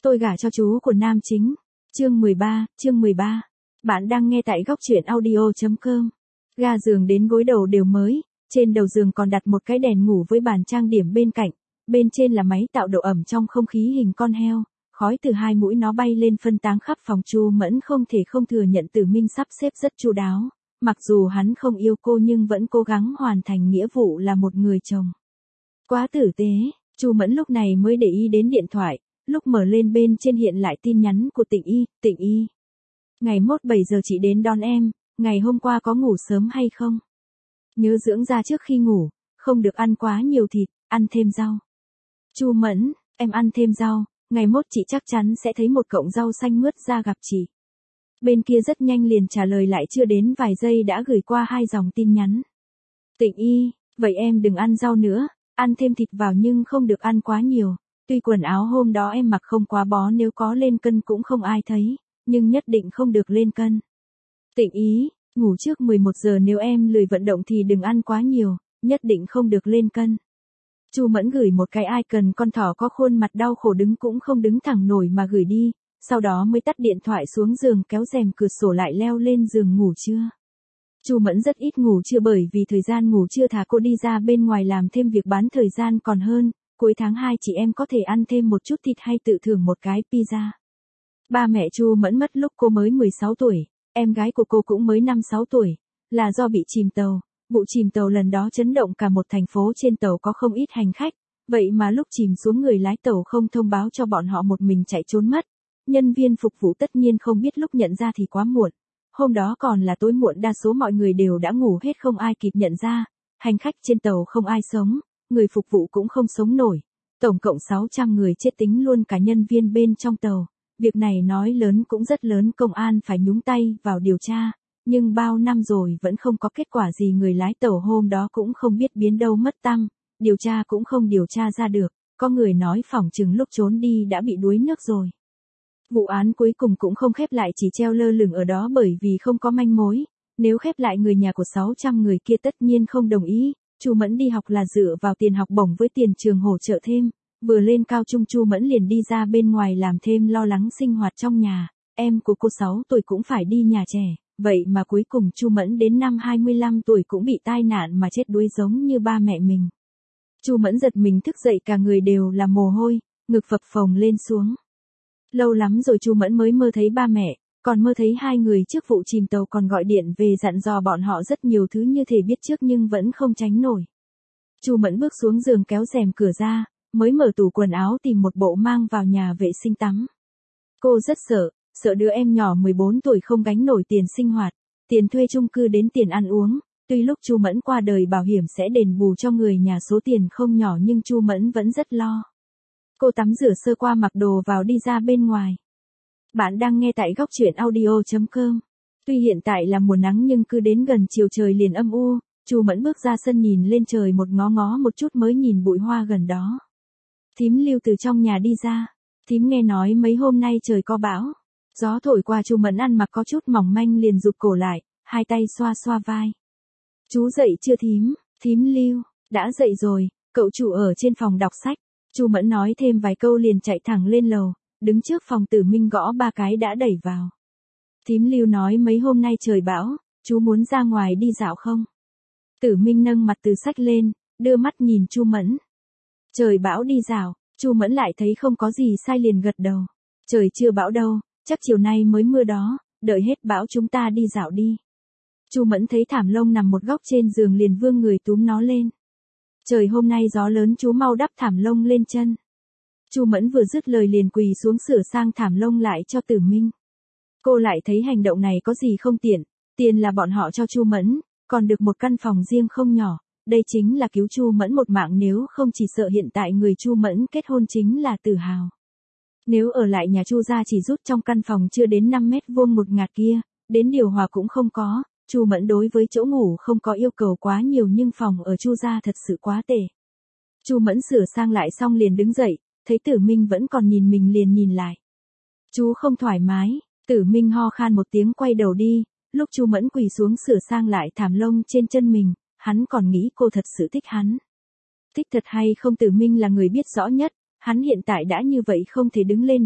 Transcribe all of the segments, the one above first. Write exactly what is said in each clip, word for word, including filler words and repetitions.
Tôi gả cho chú của nam chính. Chương mười ba, chương mười ba. Bạn đang nghe tại góc truyện audio chấm com. Ga giường đến gối đầu đều mới, trên đầu giường còn đặt một cái đèn ngủ với bàn trang điểm bên cạnh, bên trên là máy tạo độ ẩm trong không khí hình con heo, khói từ hai mũi nó bay lên phân tán khắp phòng. Chu Mẫn không thể không thừa nhận Tử Minh sắp xếp rất chu đáo, mặc dù hắn không yêu cô nhưng vẫn cố gắng hoàn thành nghĩa vụ là một người chồng. Quá tử tế, Chu Mẫn lúc này mới để ý đến điện thoại, lúc mở lên bên trên hiện lại tin nhắn của Tịnh Y. Tịnh Y, ngày mốt bảy giờ chị đến đón em, ngày hôm qua có ngủ sớm hay không? Nhớ dưỡng da trước khi ngủ, không được ăn quá nhiều thịt, ăn thêm rau. Chu Mẫn, em ăn thêm rau, ngày mốt chị chắc chắn sẽ thấy một cọng rau xanh mướt ra gặp chị. Bên kia rất nhanh liền trả lời lại, chưa đến vài giây đã gửi qua hai dòng tin nhắn. Tịnh Y, vậy em đừng ăn rau nữa, ăn thêm thịt vào nhưng không được ăn quá nhiều. Tuy quần áo hôm đó em mặc không quá bó, nếu có lên cân cũng không ai thấy, nhưng nhất định không được lên cân. Tịnh Y, ngủ trước mười một giờ, nếu em lười vận động thì đừng ăn quá nhiều, nhất định không được lên cân. Chu Mẫn gửi một cái icon con thỏ có khuôn mặt đau khổ đứng cũng không đứng thẳng nổi mà gửi đi, sau đó mới tắt điện thoại xuống giường, kéo rèm cửa sổ lại leo lên giường ngủ trưa. Chu Mẫn rất ít ngủ trưa bởi vì thời gian ngủ trưa thà cô đi ra bên ngoài làm thêm việc bán thời gian còn hơn. Cuối tháng hai chị em có thể ăn thêm một chút thịt hay tự thưởng một cái pizza. Ba mẹ Chu Mẫn mất lúc cô mới mười sáu tuổi, em gái của cô cũng mới năm sáu tuổi, là do bị chìm tàu. Vụ chìm tàu lần đó chấn động cả một thành phố, trên tàu có không ít hành khách, vậy mà lúc chìm xuống người lái tàu không thông báo cho bọn họ, một mình chạy trốn mất. Nhân viên phục vụ tất nhiên không biết, lúc nhận ra thì quá muộn. Hôm đó còn là tối muộn, đa số mọi người đều đã ngủ hết, không ai kịp nhận ra. Hành khách trên tàu không ai sống, người phục vụ cũng không sống nổi. Tổng cộng sáu trăm người chết, tính luôn cả nhân viên bên trong tàu. Việc này nói lớn cũng rất lớn, công an phải nhúng tay vào điều tra. Nhưng bao năm rồi vẫn không có kết quả gì, người lái tàu hôm đó cũng không biết biến đâu mất tăm, điều tra cũng không điều tra ra được, có người nói phỏng chừng lúc trốn đi đã bị đuối nước rồi. Vụ án cuối cùng cũng không khép lại, chỉ treo lơ lửng ở đó bởi vì không có manh mối, nếu khép lại người nhà của sáu trăm người kia tất nhiên không đồng ý. Chu Mẫn đi học là dựa vào tiền học bổng với tiền trường hỗ trợ thêm, vừa lên cao trung Chu Mẫn liền đi ra bên ngoài làm thêm, lo lắng sinh hoạt trong nhà, em của cô sáu tuổi cũng phải đi nhà trẻ. Vậy mà cuối cùng Chu Mẫn đến năm hai mươi lăm tuổi cũng bị tai nạn mà chết đuối giống như ba mẹ mình. Chu Mẫn giật mình thức dậy, cả người đều là mồ hôi, ngực phập phồng lên xuống. Lâu lắm rồi Chu Mẫn mới mơ thấy ba mẹ, còn mơ thấy hai người trước vụ chìm tàu, còn gọi điện về dặn dò bọn họ rất nhiều thứ như thể biết trước nhưng vẫn không tránh nổi. Chu Mẫn bước xuống giường, kéo rèm cửa ra, mới mở tủ quần áo tìm một bộ mang vào nhà vệ sinh tắm. Cô rất sợ. Sợ đứa em nhỏ mười bốn tuổi không gánh nổi tiền sinh hoạt, tiền thuê chung cư đến tiền ăn uống. Tuy lúc Chu Mẫn qua đời bảo hiểm sẽ đền bù cho người nhà số tiền không nhỏ nhưng Chu Mẫn vẫn rất lo. Cô tắm rửa sơ qua, mặc đồ vào đi ra bên ngoài. Bạn đang nghe tại góc truyện audio chấm com. Tuy hiện tại là mùa nắng nhưng cứ đến gần chiều trời liền âm u. Chu Mẫn bước ra sân nhìn lên trời một ngó ngó một chút mới nhìn bụi hoa gần đó. Thím Lưu từ trong nhà đi ra. Thím nghe nói mấy hôm nay trời có bão. Gió thổi qua, Chu Mẫn ăn mặc có chút mỏng manh liền rụt cổ lại, hai tay xoa xoa vai. Chú dậy chưa thím? Thím Lưu, đã dậy rồi, cậu chủ ở trên phòng đọc sách. Chu Mẫn nói thêm vài câu liền chạy thẳng lên lầu, đứng trước phòng Tử Minh gõ ba cái đã đẩy vào. Thím Lưu nói mấy hôm nay trời bão, chú muốn ra ngoài đi dạo không? Tử Minh nâng mặt từ sách lên, đưa mắt nhìn Chu Mẫn. Trời bão đi dạo, Chu Mẫn lại thấy không có gì sai liền gật đầu. Trời chưa bão đâu. Chắc chiều nay mới mưa đó, đợi hết bão chúng ta đi dạo đi. Chu Mẫn thấy thảm lông nằm một góc trên giường liền vươn người túm nó lên. Trời hôm nay gió lớn, chú mau đắp thảm lông lên chân. Chu Mẫn vừa dứt lời liền quỳ xuống sửa sang thảm lông lại cho Tử Minh. Cô lại thấy hành động này có gì không tiện, tiền là bọn họ cho Chu Mẫn, còn được một căn phòng riêng không nhỏ, đây chính là cứu Chu Mẫn một mạng, nếu không chỉ sợ hiện tại người Chu Mẫn kết hôn chính là Tử Hào. Nếu ở lại nhà Chu gia chỉ rút trong căn phòng chưa đến năm mét vuông một ngạt kia, đến điều hòa cũng không có. Chu Mẫn đối với chỗ ngủ không có yêu cầu quá nhiều nhưng phòng ở Chu gia thật sự quá tệ. Chu Mẫn sửa sang lại xong liền đứng dậy, thấy Tử Minh vẫn còn nhìn mình liền nhìn lại. Chú không thoải mái, Tử Minh ho khan một tiếng quay đầu đi, lúc Chu Mẫn quỳ xuống sửa sang lại thảm lông trên chân mình, hắn còn nghĩ cô thật sự thích hắn. Thích thật hay không Tử Minh là người biết rõ nhất. Hắn hiện tại đã như vậy không thể đứng lên được,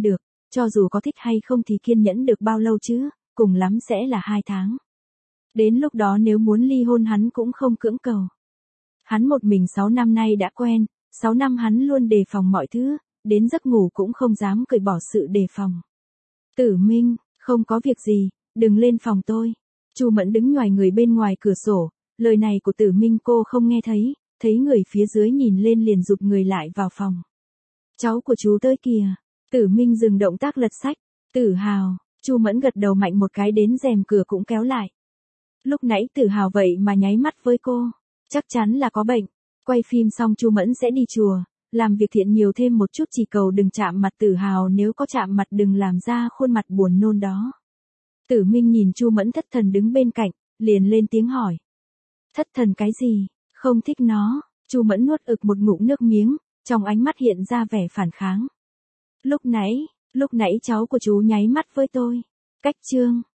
cho dù có thích hay không thì kiên nhẫn được bao lâu chứ, cùng lắm sẽ là hai tháng. Đến lúc đó nếu muốn ly hôn hắn cũng không cưỡng cầu. Hắn một mình sáu năm nay đã quen, sáu năm hắn luôn đề phòng mọi thứ, đến giấc ngủ cũng không dám cởi bỏ sự đề phòng. Tử Minh, không có việc gì, đừng lên phòng tôi. Chu Mẫn đứng ngoài người bên ngoài cửa sổ, lời này của Tử Minh cô không nghe thấy, thấy người phía dưới nhìn lên liền rụt người lại vào phòng. Cháu của chú tới kìa. Tử Minh dừng động tác lật sách. Tử Hào, Chu Mẫn gật đầu mạnh một cái đến rèm cửa cũng kéo lại. Lúc nãy Tử Hào vậy mà nháy mắt với cô, chắc chắn là có bệnh. Quay phim xong Chu Mẫn sẽ đi chùa, làm việc thiện nhiều thêm một chút, chỉ cầu đừng chạm mặt Tử Hào, nếu có chạm mặt đừng làm ra khuôn mặt buồn nôn đó. Tử Minh nhìn Chu Mẫn thất thần đứng bên cạnh, liền lên tiếng hỏi. Thất thần cái gì, không thích nó. Chu Mẫn nuốt ực một ngụm nước miếng, trong ánh mắt hiện ra vẻ phản kháng. Lúc nãy, lúc nãy cháu của chú nháy mắt với tôi. Cách chương.